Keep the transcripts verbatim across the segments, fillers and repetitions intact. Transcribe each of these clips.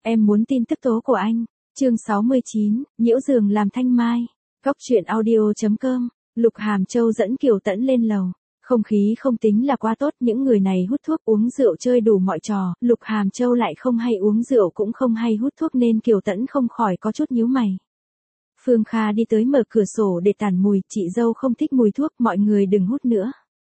Em muốn tin tức tố của anh. Chương sáu mươi chín, nhiễu giường làm thanh mai. Cóc truyện audio chấm com. Lục Hàm Châu dẫn Kiều Tẫn lên lầu. Không khí không tính là quá tốt, những người này hút thuốc uống rượu chơi đủ mọi trò, Lục Hàm Châu lại không hay uống rượu cũng không hay hút thuốc nên Kiều Tẫn không khỏi có chút nhíu mày. Phương Kha đi tới mở cửa sổ để tản mùi, chị dâu không thích mùi thuốc, mọi người đừng hút nữa.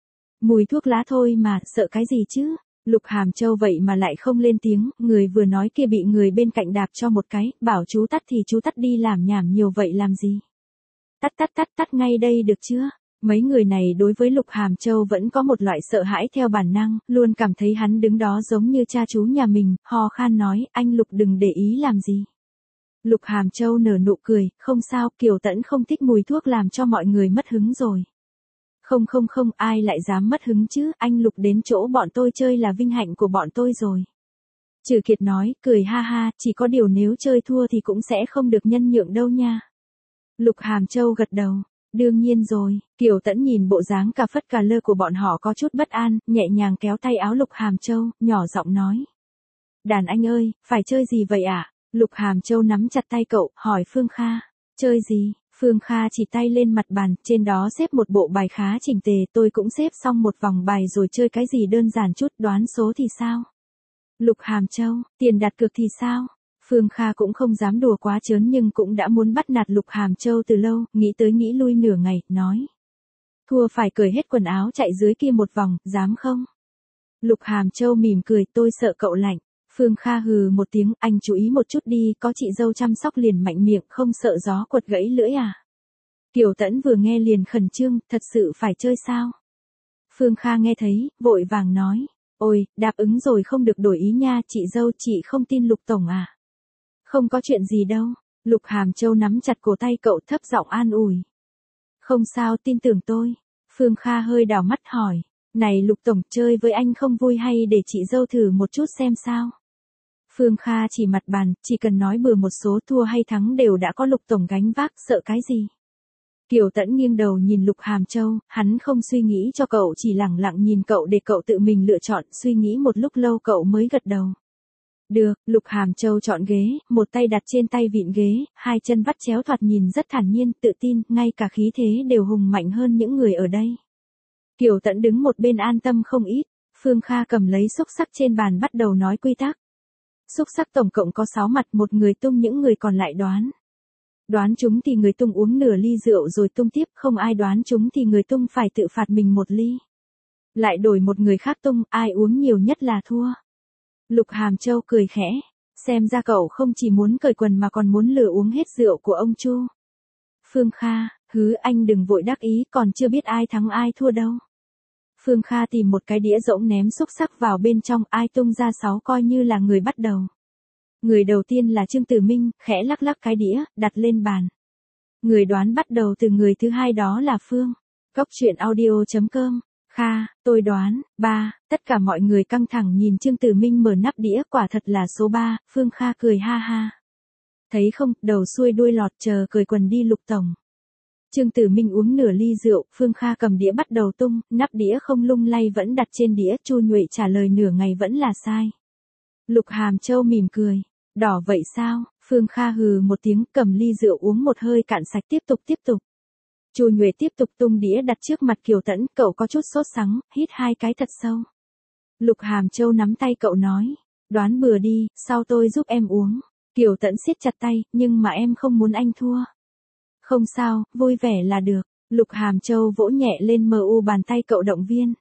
Mùi thuốc lá thôi mà, sợ cái gì chứ? Lục Hàm Châu vậy mà lại không lên tiếng, người vừa nói kia bị người bên cạnh đạp cho một cái, bảo chú tắt thì chú tắt đi, làm nhảm nhiều vậy làm gì? Tắt tắt tắt tắt ngay đây được chưa? Mấy người này đối với Lục Hàm Châu vẫn có một loại sợ hãi theo bản năng, luôn cảm thấy hắn đứng đó giống như cha chú nhà mình, ho khan nói, anh Lục đừng để ý làm gì. Lục Hàm Châu nở nụ cười, không sao, Kiều Tẫn không thích mùi thuốc làm cho mọi người mất hứng rồi. Không không không, ai lại dám mất hứng chứ, anh Lục đến chỗ bọn tôi chơi là vinh hạnh của bọn tôi rồi. Trừ Kiệt nói, cười ha ha, chỉ có điều nếu chơi thua thì cũng sẽ không được nhân nhượng đâu nha. Lục Hàm Châu gật đầu, đương nhiên rồi. Kiều Tẫn nhìn bộ dáng cà phất cà lơ của bọn họ có chút bất an, nhẹ nhàng kéo tay áo Lục Hàm Châu, nhỏ giọng nói. Đàn anh ơi, phải chơi gì vậy ạ? À? Lục Hàm Châu nắm chặt tay cậu, hỏi Phương Kha, chơi gì? Phương Kha chỉ tay lên mặt bàn, trên đó xếp một bộ bài khá chỉnh tề, tôi cũng xếp xong một vòng bài rồi, chơi cái gì đơn giản chút, đoán số thì sao? Lục Hàm Châu, tiền đặt cược thì sao? Phương Kha cũng không dám đùa quá trớn nhưng cũng đã muốn bắt nạt Lục Hàm Châu từ lâu, nghĩ tới nghĩ lui nửa ngày, nói. Thua phải cởi hết quần áo chạy dưới kia một vòng, dám không? Lục Hàm Châu mỉm cười, tôi sợ cậu lạnh. Phương Kha hừ một tiếng, anh chú ý một chút đi, có chị dâu chăm sóc liền mạnh miệng, không sợ gió quật gãy lưỡi à? Kiều Tẫn vừa nghe liền khẩn trương, thật sự phải chơi sao? Phương Kha nghe thấy, vội vàng nói, ôi, đáp ứng rồi không được đổi ý nha, chị dâu, chị không tin Lục tổng à? Không có chuyện gì đâu. Lục Hàm Châu nắm chặt cổ tay cậu, thấp giọng an ủi. Không sao, tin tưởng tôi. Phương Kha hơi đảo mắt hỏi, này Lục tổng, chơi với anh không vui hay để chị dâu thử một chút xem sao? Phương Kha chỉ mặt bàn, chỉ cần nói bừa một số, thua hay thắng đều đã có Lục tổng gánh vác, sợ cái gì? Kiều Tẫn nghiêng đầu nhìn Lục Hàm Châu, hắn không suy nghĩ cho cậu, chỉ lẳng lặng nhìn cậu để cậu tự mình lựa chọn, suy nghĩ một lúc lâu cậu mới gật đầu. Được, Lục Hàm Châu chọn ghế, một tay đặt trên tay vịn ghế, hai chân vắt chéo thoạt nhìn rất thản nhiên, tự tin, ngay cả khí thế đều hùng mạnh hơn những người ở đây. Kiều Tẫn đứng một bên an tâm không ít, Phương Kha cầm lấy xúc xắc trên bàn bắt đầu nói quy tắc. Xúc xắc tổng cộng có sáu mặt, một người tung, những người còn lại đoán. Đoán chúng thì người tung uống nửa ly rượu rồi tung tiếp, không ai đoán chúng thì người tung phải tự phạt mình một ly. Lại đổi một người khác tung, ai uống nhiều nhất là thua. Lục Hàm Châu cười khẽ, xem ra cậu không chỉ muốn cởi quần mà còn muốn lừa uống hết rượu của ông Chu. Phương Kha, hứ anh đừng vội đắc ý, còn chưa biết ai thắng ai thua đâu. Phương Kha tìm một cái đĩa rỗng ném xúc xắc vào bên trong, ai tung ra sáu coi như là người bắt đầu. Người đầu tiên là Trương Tử Minh, khẽ lắc lắc cái đĩa, đặt lên bàn. Người đoán bắt đầu từ người thứ hai đó là Phương. Cóc truyện audio chấm com. Kha, tôi đoán, ba, tất cả mọi người căng thẳng nhìn Trương Tử Minh mở nắp đĩa, quả thật là số ba, Phương Kha cười ha ha. Thấy không, đầu xuôi đuôi lọt, chờ cởi quần đi Lục tổng. Trương Tử Minh uống nửa ly rượu, Phương Kha cầm đĩa bắt đầu tung, nắp đĩa không lung lay vẫn đặt trên đĩa, Chu Nhuệ trả lời nửa ngày vẫn là sai. Lục Hàm Châu mỉm cười, đỏ vậy sao? Phương Kha hừ một tiếng, cầm ly rượu uống một hơi cạn sạch, tiếp tục tiếp tục. Chu Nhuệ tiếp tục tung đĩa đặt trước mặt Kiều Tẫn, cậu có chút sốt sắng, hít hai cái thật sâu. Lục Hàm Châu nắm tay cậu nói, đoán bừa đi, sau tôi giúp em uống. Kiều Tẫn siết chặt tay, nhưng mà em không muốn anh thua. Không sao, vui vẻ là được. Lục Hàm Châu vỗ nhẹ lên mờ u bàn tay cậu động viên.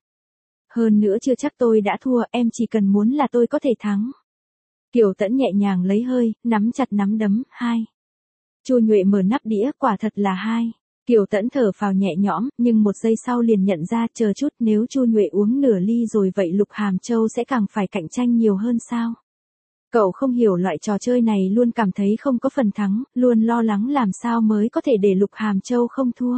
Hơn nữa chưa chắc tôi đã thua, em chỉ cần muốn là tôi có thể thắng. Kiều Tẫn nhẹ nhàng lấy hơi, nắm chặt nắm đấm, hai. Chu Nhuệ mở nắp đĩa, quả thật là hai. Kiều Tẫn thở phào nhẹ nhõm, nhưng một giây sau liền nhận ra, chờ chút, nếu Chu Nhuệ uống nửa ly rồi vậy Lục Hàm Châu sẽ càng phải cạnh tranh nhiều hơn sao? Cậu không hiểu loại trò chơi này, luôn cảm thấy không có phần thắng, luôn lo lắng làm sao mới có thể để Lục Hàm Châu không thua.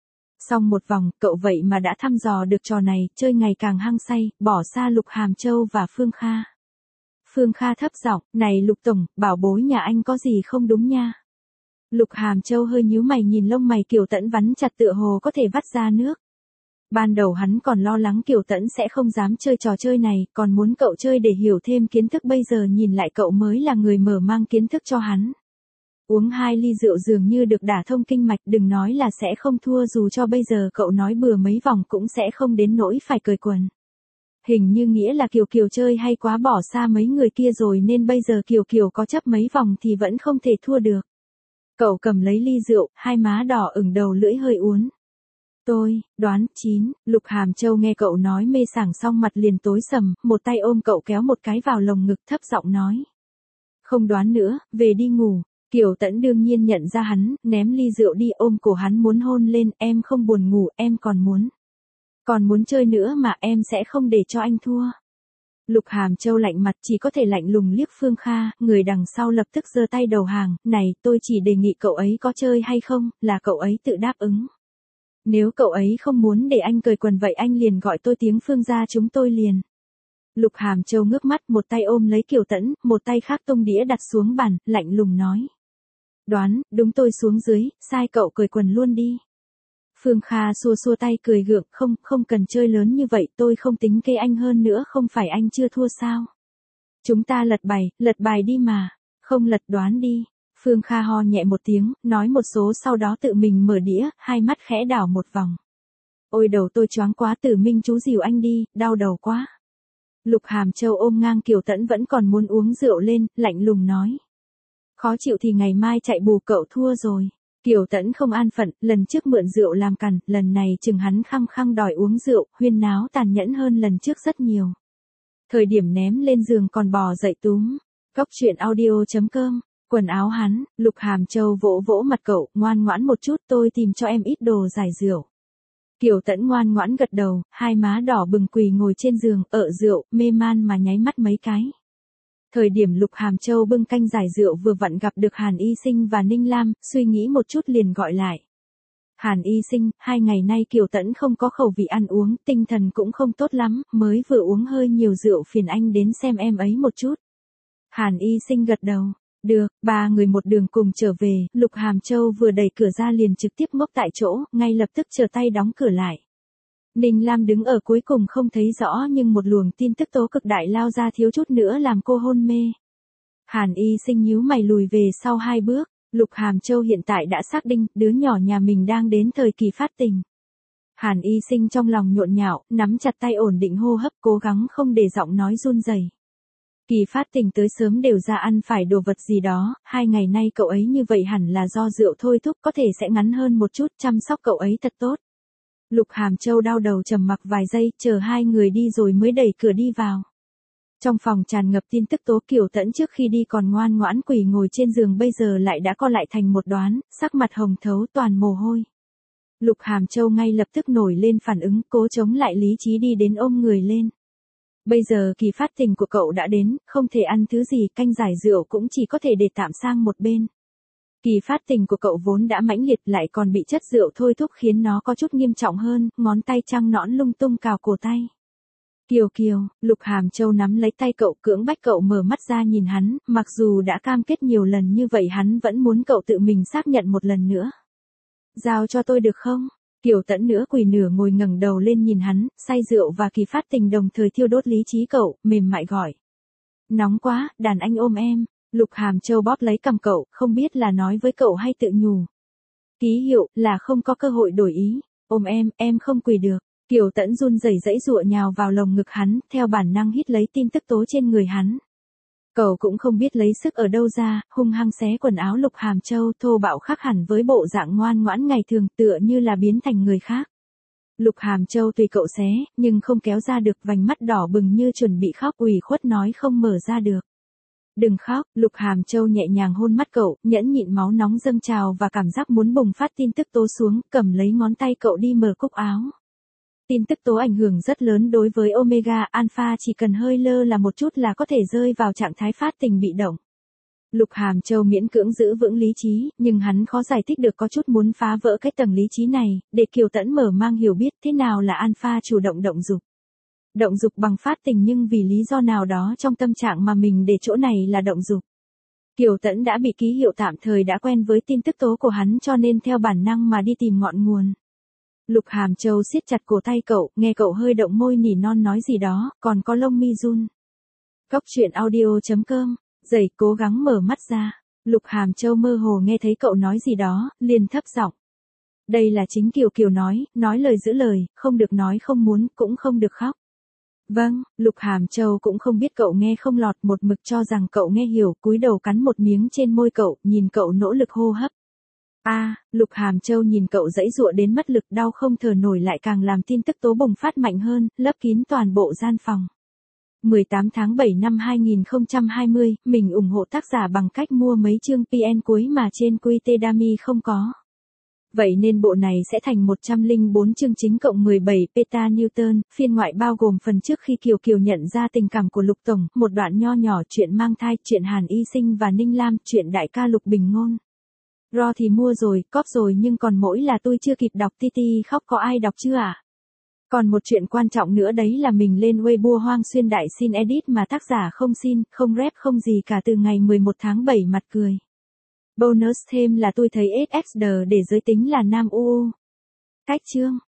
Xong một vòng, cậu vậy mà đã thăm dò được trò này, chơi ngày càng hăng say, bỏ xa Lục Hàm Châu và Phương Kha. Phương Kha thấp giọng, này Lục tổng, bảo bối nhà anh có gì không đúng nha. Lục Hàm Châu hơi nhíu mày nhìn lông mày Kiều Tẫn vắn chặt tựa hồ có thể vắt ra nước. Ban đầu hắn còn lo lắng Kiều Tẫn sẽ không dám chơi trò chơi này, còn muốn cậu chơi để hiểu thêm kiến thức, bây giờ nhìn lại cậu mới là người mở mang kiến thức cho hắn. Uống hai ly rượu dường như được đả thông kinh mạch, đừng nói là sẽ không thua, dù cho bây giờ cậu nói bừa mấy vòng cũng sẽ không đến nỗi phải cởi quần. Hình như nghĩa là Kiều Kiều chơi hay quá, bỏ xa mấy người kia rồi nên bây giờ Kiều Kiều có chấp mấy vòng thì vẫn không thể thua được. Cậu cầm lấy ly rượu, hai má đỏ ửng, đầu lưỡi hơi uốn. Tôi, đoán, chín, Lục Hàm Châu nghe cậu nói mê sảng xong mặt liền tối sầm, một tay ôm cậu kéo một cái vào lồng ngực, thấp giọng nói. Không đoán nữa, về đi ngủ. Kiều Tẫn đương nhiên nhận ra hắn, ném ly rượu đi, ôm cổ hắn muốn hôn lên. Em không buồn ngủ, em còn muốn. Còn muốn chơi nữa mà, em sẽ không để cho anh thua. Lục Hàm Châu lạnh mặt, chỉ có thể lạnh lùng liếc Phương Kha, người đằng sau lập tức giơ tay đầu hàng. Này, tôi chỉ đề nghị cậu ấy có chơi hay không, là cậu ấy tự đáp ứng. Nếu cậu ấy không muốn để anh cởi quần vậy anh liền gọi tôi tiếng Phương ra, chúng tôi liền. Lục Hàm Châu ngước mắt, một tay ôm lấy Kiều Tẫn, một tay khác tung đĩa đặt xuống bàn, lạnh lùng nói. Đoán, đúng, tôi xuống dưới, sai cậu cởi quần luôn đi. Phương Kha xua xua tay cười gượng, không, không cần chơi lớn như vậy, tôi không tính kê anh, hơn nữa không phải anh chưa thua sao. Chúng ta lật bài, lật bài đi mà, không lật đoán đi. Phương Kha ho nhẹ một tiếng, nói một số sau đó tự mình mở đĩa, hai mắt khẽ đảo một vòng. Ôi đầu tôi choáng quá, Tử Minh chú dìu anh đi, đau đầu quá. Lục Hàm Châu ôm ngang Kiều Tẫn vẫn còn muốn uống rượu lên, lạnh lùng nói. Khó chịu thì ngày mai chạy bù, cậu thua rồi. Kiều Tẫn không an phận, lần trước mượn rượu làm cằn, lần này chừng hắn khăng khăng đòi uống rượu, huyên náo tàn nhẫn hơn lần trước rất nhiều. Thời điểm ném lên giường còn bò dậy túm. Cóc truyện audio chấm com. Quần áo hắn, Lục Hàm Châu vỗ vỗ mặt cậu, ngoan ngoãn một chút, tôi tìm cho em ít đồ giải rượu. Kiều Tẫn ngoan ngoãn gật đầu, hai má đỏ bừng quỳ ngồi trên giường, ợ rượu, mê man mà nháy mắt mấy cái. Thời điểm Lục Hàm Châu bưng canh giải rượu vừa vặn gặp được Hàn Y Sinh và Ninh Lam, suy nghĩ một chút liền gọi lại. Hàn Y Sinh, hai ngày nay Kiều Tẫn không có khẩu vị ăn uống, tinh thần cũng không tốt lắm, mới vừa uống hơi nhiều rượu, phiền anh đến xem em ấy một chút. Hàn Y Sinh gật đầu. Được, ba người một đường cùng trở về, Lục Hàm Châu vừa đẩy cửa ra liền trực tiếp ngốc tại chỗ, ngay lập tức trở tay đóng cửa lại. Ninh Lam đứng ở cuối cùng không thấy rõ nhưng một luồng tin tức tố cực đại lao ra thiếu chút nữa làm cô hôn mê. Hàn Y Sinh nhíu mày lùi về sau hai bước, Lục Hàm Châu hiện tại đã xác định đứa nhỏ nhà mình đang đến thời kỳ phát tình. Hàn Y Sinh trong lòng nhộn nhạo, nắm chặt tay ổn định hô hấp, cố gắng không để giọng nói run rẩy. Kỳ phát tình tới sớm đều ra ăn phải đồ vật gì đó, hai ngày nay cậu ấy như vậy hẳn là do rượu thôi thúc, có thể sẽ ngắn hơn một chút, chăm sóc cậu ấy thật tốt. Lục Hàm Châu đau đầu trầm mặc vài giây, chờ hai người đi rồi mới đẩy cửa đi vào. Trong phòng tràn ngập tin tức tố, Kiều Tẫn trước khi đi còn ngoan ngoãn quỳ ngồi trên giường, bây giờ lại đã co lại thành một đoán, sắc mặt hồng thấu toàn mồ hôi. Lục Hàm Châu ngay lập tức nổi lên phản ứng, cố chống lại lý trí đi đến ôm người lên. Bây giờ kỳ phát tình của cậu đã đến, không thể ăn thứ gì, canh giải rượu cũng chỉ có thể để tạm sang một bên. Kỳ phát tình của cậu vốn đã mãnh liệt lại còn bị chất rượu thôi thúc khiến nó có chút nghiêm trọng hơn, ngón tay trắng nõn lung tung cào cổ tay. Kiều Kiều, Lục Hàm Châu nắm lấy tay cậu cưỡng bách cậu mở mắt ra nhìn hắn, mặc dù đã cam kết nhiều lần như vậy hắn vẫn muốn cậu tự mình xác nhận một lần nữa. Giao cho tôi được không? Kiều Tẫn nửa quỳ nửa ngồi ngẩng đầu lên nhìn hắn, say rượu và kỳ phát tình đồng thời thiêu đốt lý trí cậu, mềm mại gọi. Nóng quá, đàn anh ôm em. Lục Hàm Châu bóp lấy cằm cậu, không biết là nói với cậu hay tự nhủ. Ký hiệu, là không có cơ hội đổi ý. Ôm em, em không quỳ được. Kiều Tẫn run rẩy dãy dụa nhào vào lồng ngực hắn, theo bản năng hít lấy tin tức tố trên người hắn. Cậu cũng không biết lấy sức ở đâu ra, hung hăng xé quần áo Lục Hàm Châu, thô bạo khác hẳn với bộ dạng ngoan ngoãn ngày thường, tựa như là biến thành người khác. Lục Hàm Châu tùy cậu xé, nhưng không kéo ra được, vành mắt đỏ bừng như chuẩn bị khóc, ủy khuất nói không mở ra được. Đừng khóc, Lục Hàm Châu nhẹ nhàng hôn mắt cậu, nhẫn nhịn máu nóng dâng trào và cảm giác muốn bùng phát tin tức tố xuống, cầm lấy ngón tay cậu đi mở cúc áo. Tin tức tố ảnh hưởng rất lớn đối với Omega Alpha, chỉ cần hơi lơ là một chút là có thể rơi vào trạng thái phát tình bị động. Lục Hàm Châu miễn cưỡng giữ vững lý trí, nhưng hắn khó giải thích được, có chút muốn phá vỡ cái tầng lý trí này, để Kiều Tẫn mở mang hiểu biết thế nào là Alpha chủ động động dục. Động dục bằng phát tình nhưng vì lý do nào đó trong tâm trạng mà mình để chỗ này là động dục. Kiều Tẫn đã bị ký hiệu tạm thời đã quen với tin tức tố của hắn cho nên theo bản năng mà đi tìm ngọn nguồn. Lục Hàm Châu siết chặt cổ tay cậu, nghe cậu hơi động môi nỉ non nói gì đó, còn có lông mi run. Cóc truyện audio chấm com, dậy cố gắng mở mắt ra. Lục Hàm Châu mơ hồ nghe thấy cậu nói gì đó, liền thấp giọng. Đây là chính Kiều Kiều nói, nói lời giữ lời, không được nói không muốn, cũng không được khóc. Vâng, Lục Hàm Châu cũng không biết cậu nghe không lọt, một mực cho rằng cậu nghe hiểu, cúi đầu cắn một miếng trên môi cậu, nhìn cậu nỗ lực hô hấp. A, à, Lục Hàm Châu nhìn cậu giãy giụa đến mất lực, đau không thở nổi lại càng làm tin tức tố bùng phát mạnh hơn, lấp kín toàn bộ gian phòng. mười tám tháng bảy năm hai nghìn không trăm hai mươi, mình ủng hộ tác giả bằng cách mua mấy chương pê en cuối mà trên quy tê Dami không có. Vậy nên bộ này sẽ thành một trăm lẻ bốn chương chính cộng mười bảy peta Newton, phiên ngoại bao gồm phần trước khi Kiều Kiều nhận ra tình cảm của Lục Tổng, một đoạn nho nhỏ chuyện mang thai, chuyện Hàn Y Sinh và Ninh Lam, chuyện đại ca Lục Bình Ngôn. Ro thì mua rồi, cóp rồi nhưng còn mỗi là tôi chưa kịp đọc. Titi khóc có ai đọc chưa ạ? À? Còn một chuyện quan trọng nữa đấy là mình lên Weibo Hoang Xuyên Đại xin edit mà tác giả không xin, không rep không gì cả từ ngày mười một tháng bảy mặt cười. Bonus thêm là tôi thấy ét ích đê để giới tính là nam u u. Cách chương.